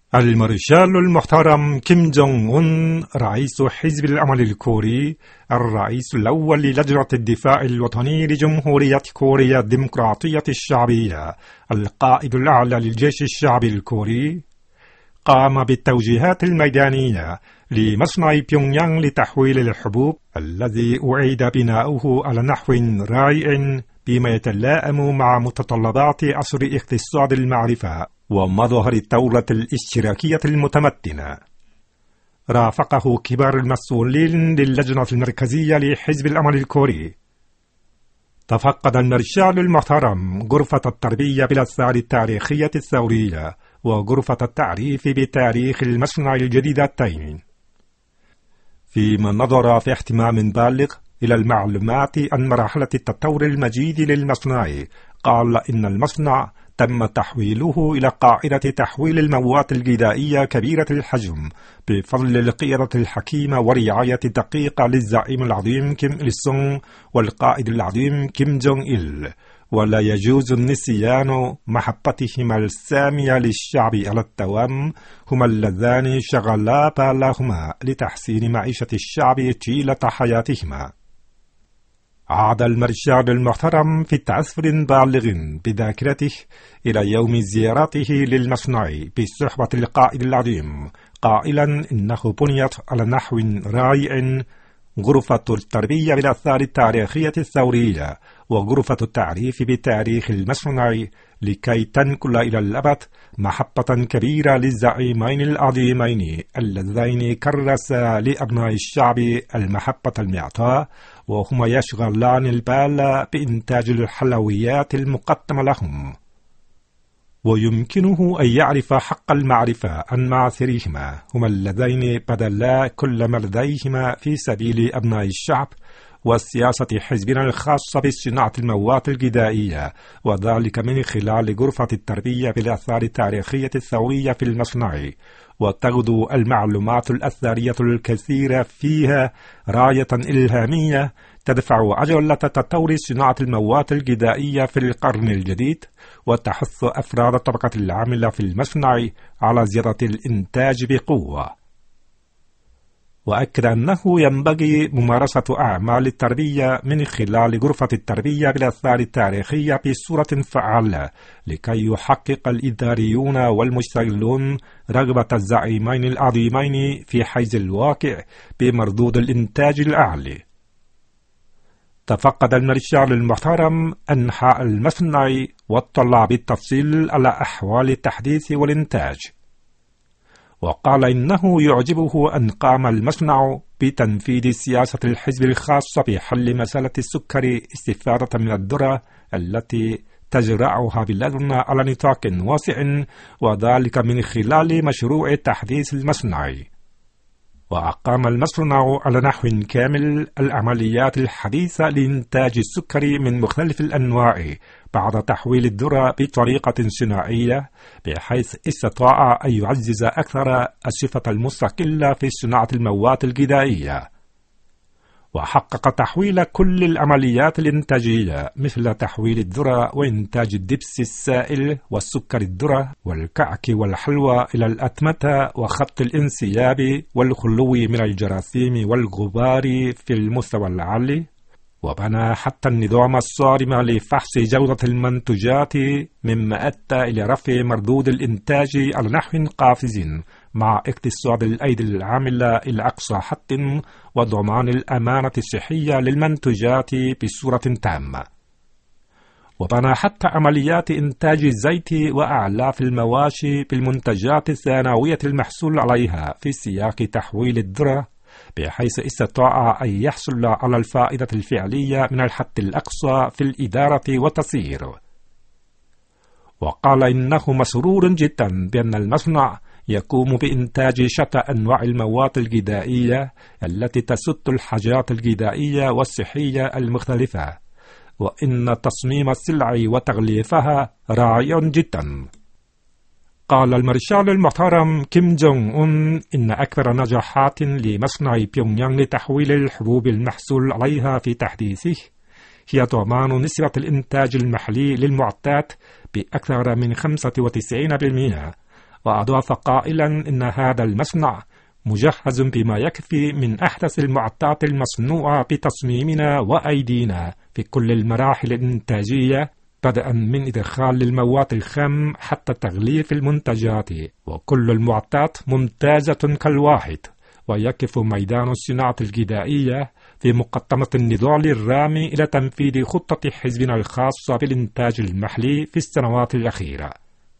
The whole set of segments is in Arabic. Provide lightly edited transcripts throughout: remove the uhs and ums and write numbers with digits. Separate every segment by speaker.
Speaker 1: المارشال المحترم كيم جونغ أون رئيس حزب العمل الكوري، الرئيس الأول للجنة الدفاع الوطني لجمهورية كوريا الديمقراطية الشعبية، القائد الأعلى للجيش الشعبي الكوري، قام بالتوجيهات الميدانية لمصنع بيونغيانغ لتحويل الحبوب الذي أعيد بناؤه على نحو رائع بما يتلائم مع متطلبات عصر اقتصاد المعرفة ومظهر الثورة الاشتراكية المتمتنة. رافقه كبار المسؤولين للجنة المركزية لحزب العمل الكوري. تفقد المارشال المحترم غرفة التربية بالآثار التاريخية الثورية وغرفة التعريف بتاريخ المصنع الجديدتين، فيما نظر في اهتمام بالغ إلى المعلومات عن مرحلة التطور المجيد للمصنع. قال إن المصنع تم تحويله إلى قاعدة تحويل المواد الغذائية كبيرة الحجم بفضل القيادة الحكيمة ورعاية دقيقة للزعيم العظيم كيم إل سونغ والقائد العظيم كيم جونغ إل، ولا يجوز النسيان محبتهما السامية للشعب على الدوام، هما اللذان شغلا بالهما لتحسين معيشة الشعب طيلة حياتهما. عاد المارشال المحترم في تأثر بالغ بذاكرته إلى يوم زيارته للمصنع بصحبة القائد العظيم، قائلا إنه بنيت على نحو رائع غرفة التربية بالآثار التاريخية الثورية وغرفة التعريف بتاريخ المصنع لكي تنقل إلى الأبد محبة كبيرة للزعيمين العظيمين اللذين كرسا لأبناء الشعب المحبة المعطاء، وهما يشغلان البال بإنتاج الحلويات المقدمة لهم. ويمكنه أن يعرف حق المعرفة عن معاصرهما، هما اللذين بذلا كل ما لديهما في سبيل أبناء الشعب وسياسة حزبنا الخاصة بصناعة المواد الغذائية، وذلك من خلال غرفة التربية بالآثار التاريخية الثورية في المصنع. وتغدو المعلومات الأثرية الكثيرة فيها راية إلهامية تدفع عجلة تطور صناعة المواد الغذائية في القرن الجديد، وتحث أفراد الطبقة العاملة في المصنع على زيادة الإنتاج بقوة. وأكد أنه ينبغي ممارسة أعمال التربية من خلال غرفة التربية بالآثار التاريخية بصورة فعالة لكي يحقق الإداريون والمشتغلون رغبة الزعيمين العظيمين في حيز الواقع بمردود الإنتاج الأعلى. تفقد المارشال المحترم أنحاء المصنع واطلع بالتفصيل على أحوال التحديث والإنتاج، وقال إنه يعجبه أن قام المصنع بتنفيذ سياسة الحزب الخاصة بحل مسألة السكر استفادة من الذرة التي تزرعها بلادنا على نطاق واسع، وذلك من خلال مشروع تحديث المصنع. وأقام المصنع على نحو كامل العمليات الحديثة لإنتاج السكر من مختلف الأنواع بعد تحويل الذرة بطريقة صناعية، بحيث استطاع أن يعزز أكثر الصفة المستقلة في صناعة المواد الغذائية. وحقق تحويل كل العمليات الإنتاجية مثل تحويل الذرة وإنتاج الدبس السائل والسكر الذرة والكعك والحلوى إلى الأتمتة وخط الانسياب والخلو من الجراثيم والغبار في المستوى العالي. وبنى حتى النظام الصارم لفحص جودة المنتجات، مما أدى إلى رفع مردود الإنتاج على نحو قافز مع اقتصاد الأيدي العاملة إلى أقصى حد وضمان الأمانة الصحية للمنتجات بصورة تامة. وبنى حتى عمليات إنتاج الزيت وأعلاف المواشي بالمنتجات الثانوية المحصول عليها في سياق تحويل الذرة، بحيث استطاع أن يحصل على الفائدة الفعلية من الحد الأقصى في الإدارة والتسيير. وقال إنه مسرور جدا بأن المصنع يقوم بإنتاج شتى أنواع المواد الغذائية التي تسد الحاجات الغذائية والصحية المختلفة، وإن تصميم السلع وتغليفها رائع جدا. قال المارشال المحترم كيم جونغ أون إن أكبر نجاحات لمصنع بيونغيانغ لتحويل الحبوب المحصول عليها في تحديثه هي ضمان نسبة الإنتاج المحلي للمعدات بأكثر من 95%، وأضاف قائلا إن هذا المصنع مجهز بما يكفي من أحدث المعدات المصنوعة بتصميمنا وأيدينا في كل المراحل الإنتاجية، بدءا من إدخال المواد الخام حتى تغليف المنتجات، وكل المعدات ممتازة كالواحد. ويقف ميدان الصناعة الغذائية في مقدمة النضال الرامي إلى تنفيذ خطة حزبنا الخاصة بالإنتاج المحلي في السنوات الأخيرة.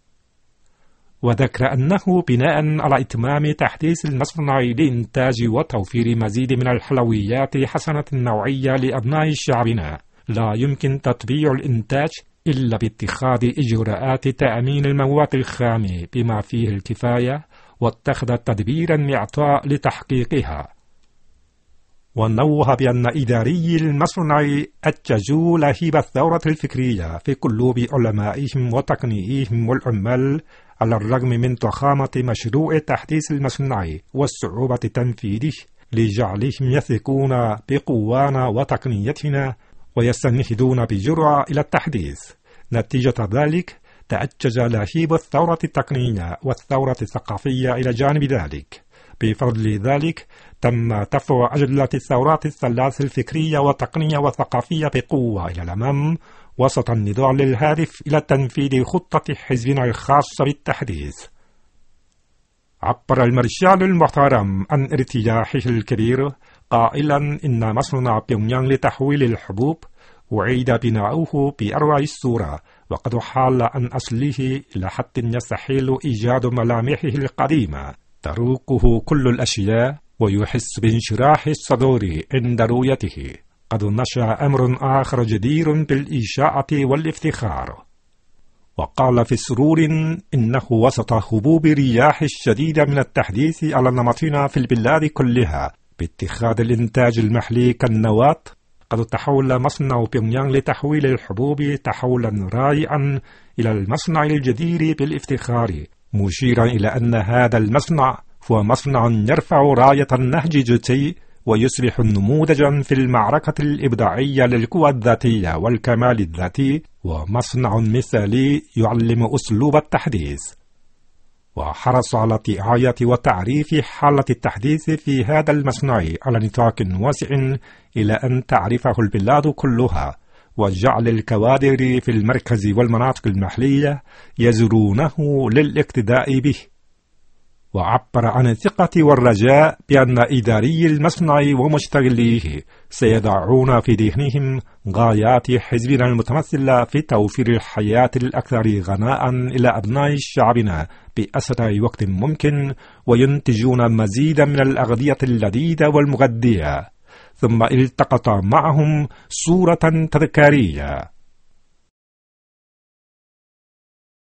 Speaker 1: وذكر أنه بناء على إتمام تحديث المصنع لإنتاج وتوفير مزيد من الحلويات حسنة النوعية لأبناء شعبنا، لا يمكن تطبيع الإنتاج إلا باتخاذ إجراءات تأمين المواد الخام بما فيه الكفاية، واتخذ تدبيرا معطاء لتحقيقها. ونوه بأن إداري المصنع أججوا لهيب الثورة الفكرية في قلوب علمائهم وتقنيئهم والعمال، على الرغم من ضخامة مشروع تحديث المصنع والصعوبة تنفيذه، لجعلهم يثقون بقوانا وتقنيتنا ويستنهدون بجرأة إلى التحديث. نتيجة ذلك تأجج لهيب الثورة التقنية والثورة الثقافية إلى جانب ذلك. بفضل ذلك تم دفع عجلة الثورات الثلاث الفكرية والتقنية والثقافية بقوة إلى الأمام، وسط النضال الهادف إلى تنفيذ خطة حزبنا الخاصة بالتحديث. عبر المارشال المحترم عن ارتياحه الكبير قائلا إن مصنع بيونغيانغ لتحويل الحبوب أعيد بناؤه بأروع الصورة، وقد حال عن أصله إلى حد يستحيل إيجاد ملامحه القديمة، تروقه كل الأشياء ويحس بانشراح الصدور عند رؤيته. قد نشأ أمر آخر جدير بالإشاعة والافتخار. وقال في سرور إنه وسط هبوب رياح الشديدة من التحديث على نمطنا في البلاد كلها باتخاذ الإنتاج المحلي كالنواة، قد تحول مصنع بيونغيانغ لتحويل الحبوب تحولا رائعا إلى المصنع الجدير بالافتخار، مشيرا إلى أن هذا المصنع هو مصنع يرفع راية النهج جوتي ويصبح نموذجا في المعركة الإبداعية للقوى الذاتية والكمال الذاتي، ومصنع مثالي يعلم أسلوب التحديث. وحرص على دعاية وتعريف حالة التحديث في هذا المصنع على نطاق واسع إلى أن تعرفه البلاد كلها، وجعل الكوادر في المركز والمناطق المحلية يزورونه للاقتداء به. وعبر عن الثقة والرجاء بأن إداري المصنع ومشتغليه سيضعون في ذهنهم غايات حزبنا المتمثلة في توفير الحياة الأكثر غناء إلى أبناء شعبنا بأسرع وقت ممكن، وينتجون مزيدا من الأغذية اللذيذة والمغذية. ثم التقط معهم صورة تذكارية